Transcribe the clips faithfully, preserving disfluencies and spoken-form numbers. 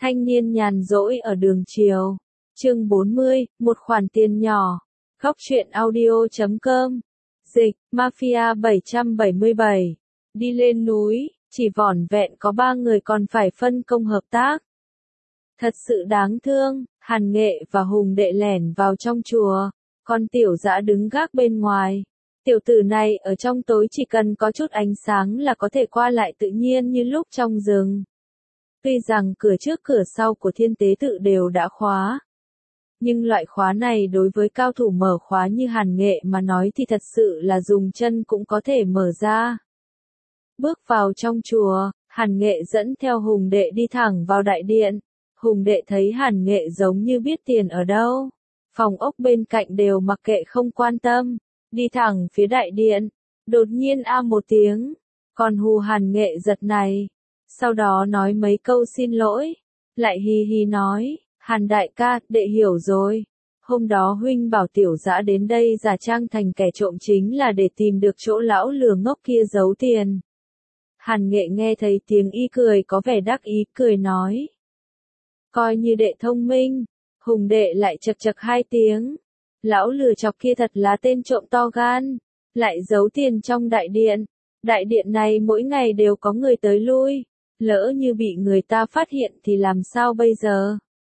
Thanh niên nhàn rỗi ở đường chiều. Chương bốn mươi, một khoản tiền nhỏ. Góc truyện audio chấm com. Dịch, Mafia bảy trăm bảy mươi bảy. Đi lên núi, chỉ vỏn vẹn có ba người còn phải phân công hợp tác. Thật sự đáng thương, Hàn Nghệ và Hùng Đệ lẻn vào trong chùa, còn Tiểu Dã đứng gác bên ngoài. Tiểu tử này ở trong tối chỉ cần có chút ánh sáng là có thể qua lại tự nhiên như lúc trong rừng. Tuy rằng cửa trước cửa sau của Thiên Tế Tự đều đã khóa, nhưng loại khóa này đối với cao thủ mở khóa như Hàn Nghệ mà nói thì thật sự là dùng chân cũng có thể mở ra. Bước vào trong chùa, Hàn Nghệ dẫn theo Hùng Đệ đi thẳng vào đại điện. Hùng Đệ thấy Hàn Nghệ giống như biết tiền ở đâu. Phòng ốc bên cạnh đều mặc kệ không quan tâm. Đi thẳng phía đại điện. Đột nhiên a một tiếng. Còn hù Hàn Nghệ giật này. Sau đó nói mấy câu xin lỗi. Lại hì hì nói. Hàn đại ca, đệ hiểu rồi. Hôm đó huynh bảo Tiểu Dã đến đây giả trang thành kẻ trộm chính là để tìm được chỗ lão lừa ngốc kia giấu tiền. Hàn Nghệ nghe thấy tiếng y cười có vẻ đắc ý, cười nói. Coi như đệ thông minh. Hùng Đệ lại chật chật hai tiếng. Lão lừa chọc kia thật là tên trộm to gan. Lại giấu tiền trong đại điện. Đại điện này mỗi ngày đều có người tới lui. Lỡ như bị người ta phát hiện thì làm sao bây giờ?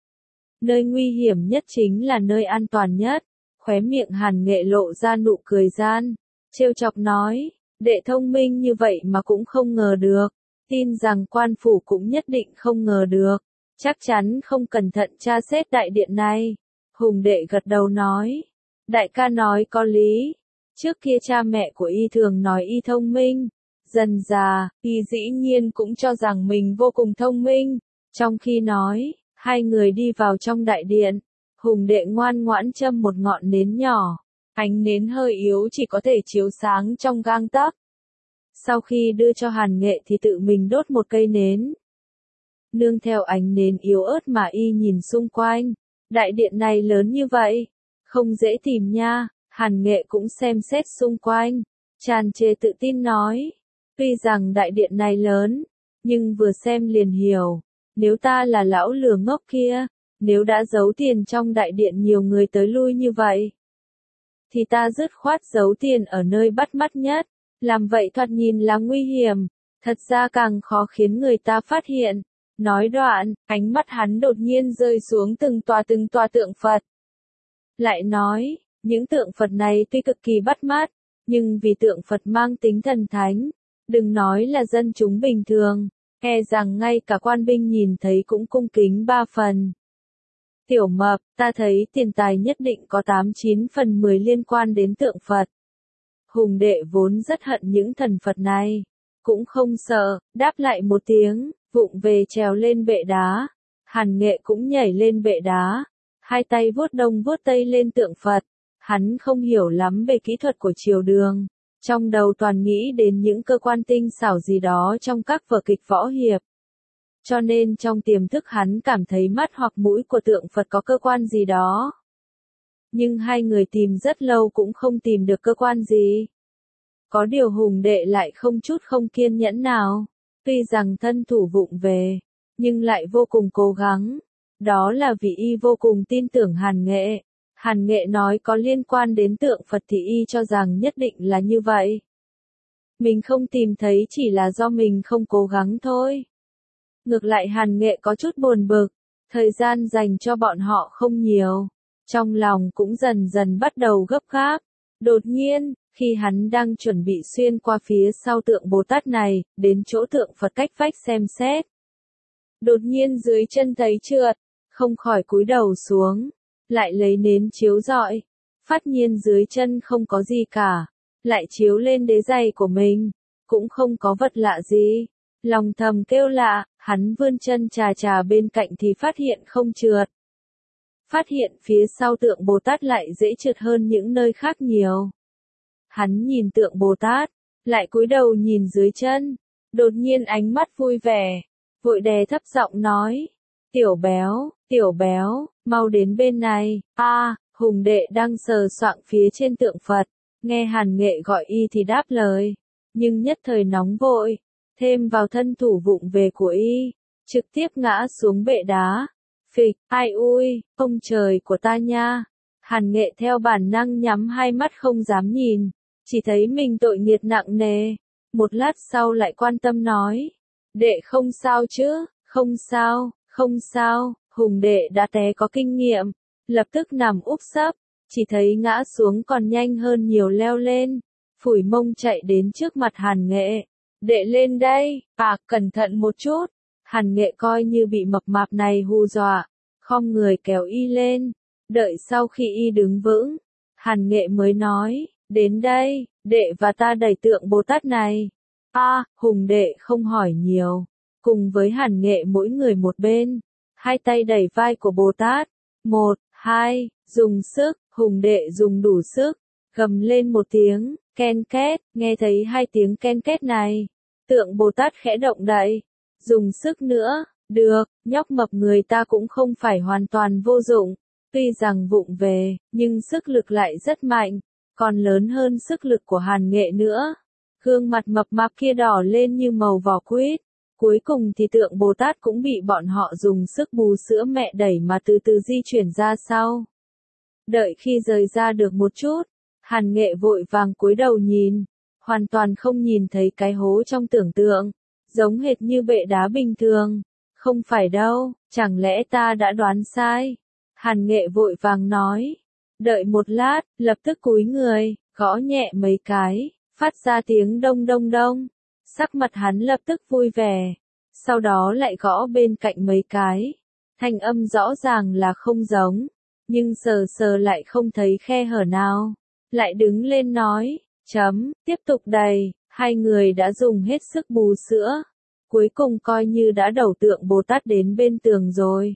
Nơi nguy hiểm nhất chính là nơi an toàn nhất. Khóe miệng Hàn Nghệ lộ ra nụ cười gian. Trêu chọc nói. Đệ thông minh như vậy mà cũng không ngờ được. Tin rằng quan phủ cũng nhất định không ngờ được. Chắc chắn không cẩn thận tra xét đại điện này. Hùng Đệ gật đầu nói. Đại ca nói có lý. Trước kia cha mẹ của y thường nói y thông minh. Dần già, y dĩ nhiên cũng cho rằng mình vô cùng thông minh. Trong khi nói, hai người đi vào trong đại điện. Hùng Đệ ngoan ngoãn châm một ngọn nến nhỏ. Ánh nến hơi yếu chỉ có thể chiếu sáng trong gang tấc. Sau khi đưa cho Hàn Nghệ thì tự mình đốt một cây nến. Nương theo ánh nến yếu ớt mà y nhìn xung quanh. Đại điện này lớn như vậy. Không dễ tìm nha. Hàn Nghệ cũng xem xét xung quanh. Tràn trề tự tin nói. Tuy rằng đại điện này lớn. Nhưng vừa xem liền hiểu. Nếu ta là lão lừa ngốc kia. Nếu đã giấu tiền trong đại điện nhiều người tới lui như vậy. Thì ta dứt khoát giấu tiền ở nơi bắt mắt nhất. Làm vậy thoạt nhìn là nguy hiểm. Thật ra càng khó khiến người ta phát hiện. Nói đoạn, ánh mắt hắn đột nhiên rơi xuống từng tòa từng tòa tượng Phật. Lại nói, những tượng Phật này tuy cực kỳ bắt mắt, nhưng vì tượng Phật mang tính thần thánh, đừng nói là dân chúng bình thường, e rằng ngay cả quan binh nhìn thấy cũng cung kính ba phần. Tiểu Mập, ta thấy tiền tài nhất định có tám chín phần mười liên quan đến tượng Phật. Hùng Đệ vốn rất hận những thần Phật này, cũng không sợ, đáp lại một tiếng. Vụng về trèo lên bệ đá. Hàn Nghệ cũng nhảy lên bệ đá. Hai tay vuốt đông vuốt tây lên tượng Phật. Hắn không hiểu lắm về kỹ thuật của triều đường. Trong đầu toàn nghĩ đến những cơ quan tinh xảo gì đó trong các vở kịch võ hiệp. Cho nên trong tiềm thức hắn cảm thấy mắt hoặc mũi của tượng Phật có cơ quan gì đó. Nhưng hai người tìm rất lâu cũng không tìm được cơ quan gì. Có điều Hùng Đệ lại không chút không kiên nhẫn nào. Tuy rằng thân thủ vụng về, nhưng lại vô cùng cố gắng. Đó là vì y vô cùng tin tưởng Hàn Nghệ. Hàn Nghệ nói có liên quan đến tượng Phật thì y cho rằng nhất định là như vậy. Mình không tìm thấy chỉ là do mình không cố gắng thôi. Ngược lại Hàn Nghệ có chút buồn bực, thời gian dành cho bọn họ không nhiều. Trong lòng cũng dần dần bắt đầu gấp gáp. Đột nhiên, khi hắn đang chuẩn bị xuyên qua phía sau tượng Bồ Tát này, đến chỗ tượng Phật cách vách xem xét. Đột nhiên dưới chân thấy trượt, không khỏi cúi đầu xuống, lại lấy nến chiếu rọi. Phát nhiên dưới chân không có gì cả, lại chiếu lên đế giày của mình, cũng không có vật lạ gì. Lòng thầm kêu lạ, hắn vươn chân chà chà bên cạnh thì phát hiện không trượt. Phát hiện phía sau tượng Bồ Tát lại dễ trượt hơn những nơi khác nhiều. Hắn nhìn tượng Bồ Tát, lại cúi đầu nhìn dưới chân, đột nhiên ánh mắt vui vẻ, vội đè thấp giọng nói, Tiểu Béo, Tiểu Béo, mau đến bên này. A, à, Hùng Đệ đang sờ soạng phía trên tượng Phật, nghe Hàn Nghệ gọi y thì đáp lời, nhưng nhất thời nóng vội, thêm vào thân thủ vụng về của y, trực tiếp ngã xuống bệ đá. Phịch, ai ui, ông trời của ta nha. Hàn Nghệ theo bản năng nhắm hai mắt không dám nhìn, chỉ thấy mình tội nghiệp nặng nề. Một lát sau lại quan tâm nói, đệ không sao chứ, không sao, không sao. Hùng đệ đã té có kinh nghiệm, lập tức nằm úp sấp, chỉ thấy ngã xuống còn nhanh hơn nhiều leo lên, phủi mông chạy đến trước mặt Hàn Nghệ. Đệ lên đây, à, cẩn thận một chút. Hàn Nghệ coi như bị mập mạp này hù dọa, khom người kéo y lên, đợi sau khi y đứng vững, Hàn Nghệ mới nói, đến đây, đệ và ta đẩy tượng Bồ Tát này. A, à, Hùng đệ không hỏi nhiều, cùng với Hàn Nghệ mỗi người một bên, hai tay đẩy vai của Bồ Tát, một, hai, dùng sức, Hùng đệ dùng đủ sức, gầm lên một tiếng, ken két, nghe thấy hai tiếng ken két này, tượng Bồ Tát khẽ động đậy, dùng sức nữa, được, nhóc mập người ta cũng không phải hoàn toàn vô dụng, tuy rằng vụng về, nhưng sức lực lại rất mạnh, còn lớn hơn sức lực của Hàn Nghệ nữa. Gương mặt mập mạp kia đỏ lên như màu vỏ quýt, cuối cùng thì tượng Bồ Tát cũng bị bọn họ dùng sức bú sữa mẹ đẩy mà từ từ di chuyển ra sau. Đợi khi rời ra được một chút, Hàn Nghệ vội vàng cúi đầu nhìn, hoàn toàn không nhìn thấy cái hố trong tưởng tượng, giống hệt như bệ đá bình thường. Không phải đâu, chẳng lẽ ta đã đoán sai? Hàn Nghệ vội vàng nói. Đợi một lát, lập tức cúi người, gõ nhẹ mấy cái, phát ra tiếng đông đông đông. Sắc mặt hắn lập tức vui vẻ, sau đó lại gõ bên cạnh mấy cái. Thanh âm rõ ràng là không giống, nhưng sờ sờ lại không thấy khe hở nào. Lại đứng lên nói, chấm, tiếp tục đầy, hai người đã dùng hết sức bú sữa. Cuối cùng coi như đã đẩu tượng Bồ Tát đến bên tường rồi.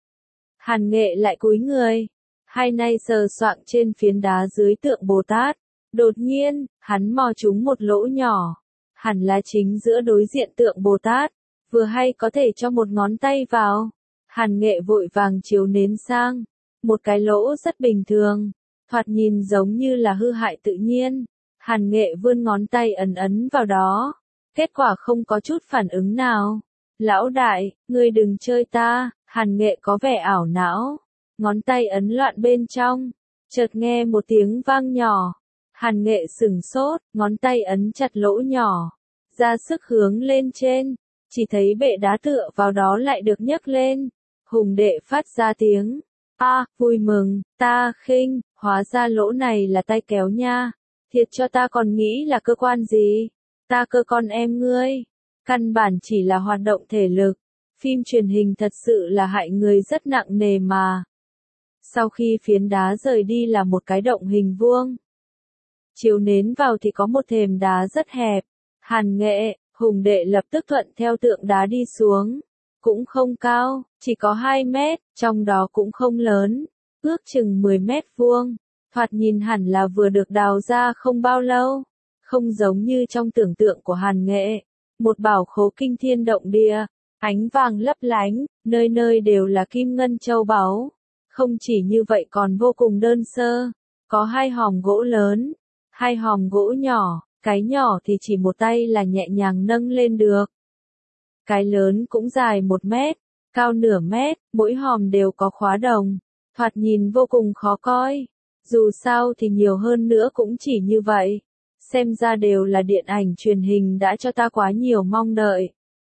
Hàn Nghệ lại cúi người, hai nay sờ soạng trên phiến đá dưới tượng Bồ Tát. Đột nhiên, hắn mò trúng một lỗ nhỏ, hẳn là chính giữa đối diện tượng Bồ Tát, vừa hay có thể cho một ngón tay vào. Hàn Nghệ vội vàng chiếu nến sang, một cái lỗ rất bình thường, thoạt nhìn giống như là hư hại tự nhiên. Hàn Nghệ vươn ngón tay ấn ấn vào đó, kết quả không có chút phản ứng nào. Lão đại, ngươi đừng chơi ta. Hàn Nghệ có vẻ ảo não, ngón tay ấn loạn bên trong, chợt nghe một tiếng vang nhỏ. Hàn Nghệ sửng sốt, ngón tay ấn chặt lỗ nhỏ, ra sức hướng lên trên, chỉ thấy bệ đá tựa vào đó lại được nhấc lên. Hùng đệ phát ra tiếng, a, à, vui mừng, ta khinh, hóa ra lỗ này là tay kéo nha, thiệt cho ta còn nghĩ là cơ quan gì, ta cơ con em ngươi, căn bản chỉ là hoạt động thể lực, phim truyền hình thật sự là hại người rất nặng nề mà. Sau khi phiến đá rời đi là một cái động hình vuông. Chiếu nến vào thì có một thềm đá rất hẹp. Hàn Nghệ, Hùng đệ lập tức thuận theo tượng đá đi xuống. Cũng không cao, chỉ có hai mét, trong đó cũng không lớn, ước chừng mười mét vuông. Thoạt nhìn hẳn là vừa được đào ra không bao lâu. Không giống như trong tưởng tượng của Hàn Nghệ. Một bảo khố kinh thiên động địa, ánh vàng lấp lánh, nơi nơi đều là kim ngân châu báu. Không chỉ như vậy còn vô cùng đơn sơ. Có hai hòm gỗ lớn, hai hòm gỗ nhỏ, cái nhỏ thì chỉ một tay là nhẹ nhàng nâng lên được. Cái lớn cũng dài một mét, cao nửa mét, mỗi hòm đều có khóa đồng, thoạt nhìn vô cùng khó coi. Dù sao thì nhiều hơn nữa cũng chỉ như vậy. Xem ra đều là điện ảnh truyền hình đã cho ta quá nhiều mong đợi.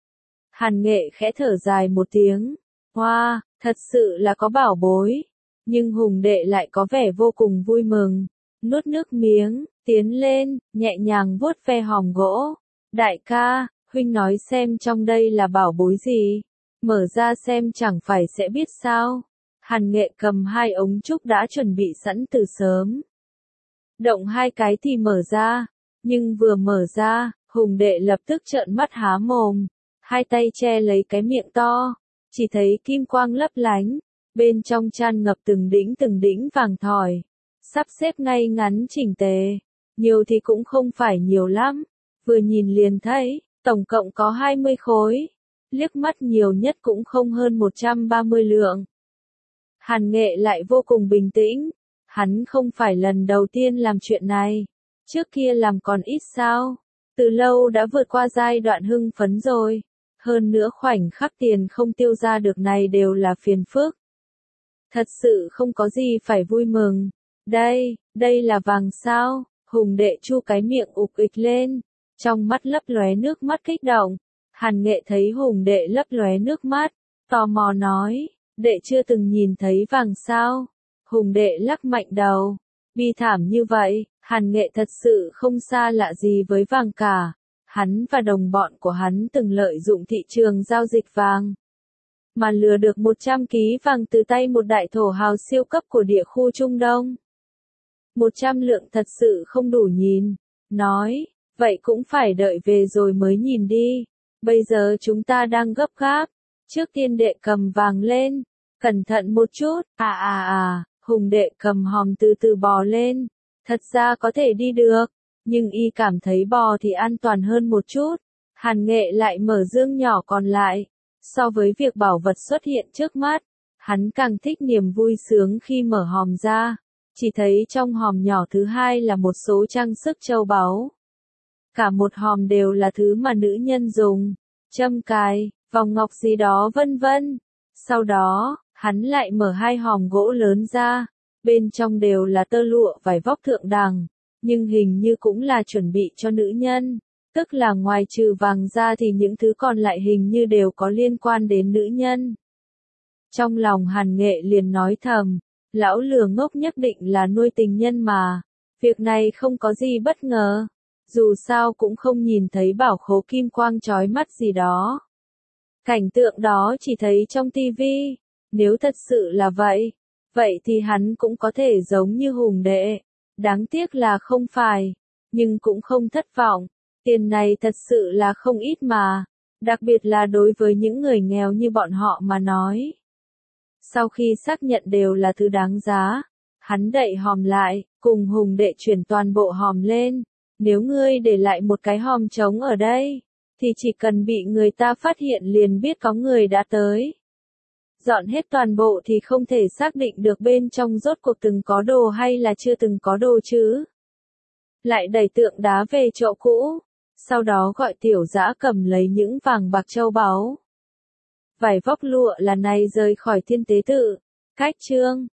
Hàn Nghệ khẽ thở dài một tiếng. Hoa, wow, thật sự là có bảo bối. Nhưng Hùng đệ lại có vẻ vô cùng vui mừng. Nuốt nước miếng, tiến lên, nhẹ nhàng vuốt ve hòm gỗ. Đại ca, huynh nói xem trong đây là bảo bối gì. Mở ra xem chẳng phải sẽ biết sao. Hàn Nghệ cầm hai ống trúc đã chuẩn bị sẵn từ sớm. Động hai cái thì mở ra. Nhưng vừa mở ra, Hùng đệ lập tức trợn mắt há mồm. Hai tay che lấy cái miệng to. Chỉ thấy kim quang lấp lánh. Bên trong tràn ngập từng đĩnh từng đĩnh vàng thỏi. Sắp xếp ngay ngắn chỉnh tề. Nhiều thì cũng không phải nhiều lắm. Vừa nhìn liền thấy, tổng cộng có hai mươi khối. Liếc mắt nhiều nhất cũng không hơn một trăm ba mươi lượng. Hàn Nghệ lại vô cùng bình tĩnh. Hắn không phải lần đầu tiên làm chuyện này. Trước kia làm còn ít sao. Từ lâu đã vượt qua giai đoạn hưng phấn rồi. Hơn nữa khoảnh khắc tiền không tiêu ra được này đều là phiền phức. Thật sự không có gì phải vui mừng. Đây, đây là vàng sao? Hùng đệ chu cái miệng ục ịch lên, trong mắt lấp lóe nước mắt kích động. Hàn Nghệ thấy Hùng đệ lấp lóe nước mắt, tò mò nói, đệ chưa từng nhìn thấy vàng sao? Hùng đệ lắc mạnh đầu, bi thảm như vậy, Hàn Nghệ thật sự không xa lạ gì với vàng cả. Hắn và đồng bọn của hắn từng lợi dụng thị trường giao dịch vàng, mà lừa được một trăm ký vàng từ tay một đại thổ hào siêu cấp của địa khu Trung Đông. một trăm lượng thật sự không đủ nhìn, nói, vậy cũng phải đợi về rồi mới nhìn đi. Bây giờ chúng ta đang gấp gáp, trước tiên đệ cầm vàng lên, cẩn thận một chút, à à à, Hùng đệ cầm hòm từ từ bò lên, thật ra có thể đi được, nhưng y cảm thấy bò thì an toàn hơn một chút. Hàn Nghệ lại mở dương nhỏ còn lại, so với việc bảo vật xuất hiện trước mắt, hắn càng thích niềm vui sướng khi mở hòm ra, chỉ thấy trong hòm nhỏ thứ hai là một số trang sức châu báu. Cả một hòm đều là thứ mà nữ nhân dùng, châm cài, vòng ngọc gì đó vân vân. Sau đó, hắn lại mở hai hòm gỗ lớn ra, bên trong đều là tơ lụa vải vóc thượng đẳng, nhưng hình như cũng là chuẩn bị cho nữ nhân, tức là ngoài trừ vàng ra thì những thứ còn lại hình như đều có liên quan đến nữ nhân. Trong lòng Hàn Nghệ liền nói thầm, lão lừa ngốc nhất định là nuôi tình nhân mà, việc này không có gì bất ngờ, dù sao cũng không nhìn thấy bảo khố kim quang chói mắt gì đó. Cảnh tượng đó chỉ thấy trong tivi, nếu thật sự là vậy, vậy thì hắn cũng có thể giống như Hùng đệ, đáng tiếc là không phải, nhưng cũng không thất vọng, tiền này thật sự là không ít mà, đặc biệt là đối với những người nghèo như bọn họ mà nói. Sau khi xác nhận đều là thứ đáng giá, hắn đậy hòm lại, cùng Hùng đệ chuyển toàn bộ hòm lên, nếu ngươi để lại một cái hòm trống ở đây, thì chỉ cần bị người ta phát hiện liền biết có người đã tới. Dọn hết toàn bộ thì không thể xác định được bên trong rốt cuộc từng có đồ hay là chưa từng có đồ chứ. Lại đẩy tượng đá về chỗ cũ, sau đó gọi Tiểu Dã cầm lấy những vàng bạc châu báu, vải vóc lụa là này rời khỏi Thiên Tế Tự. Cách chương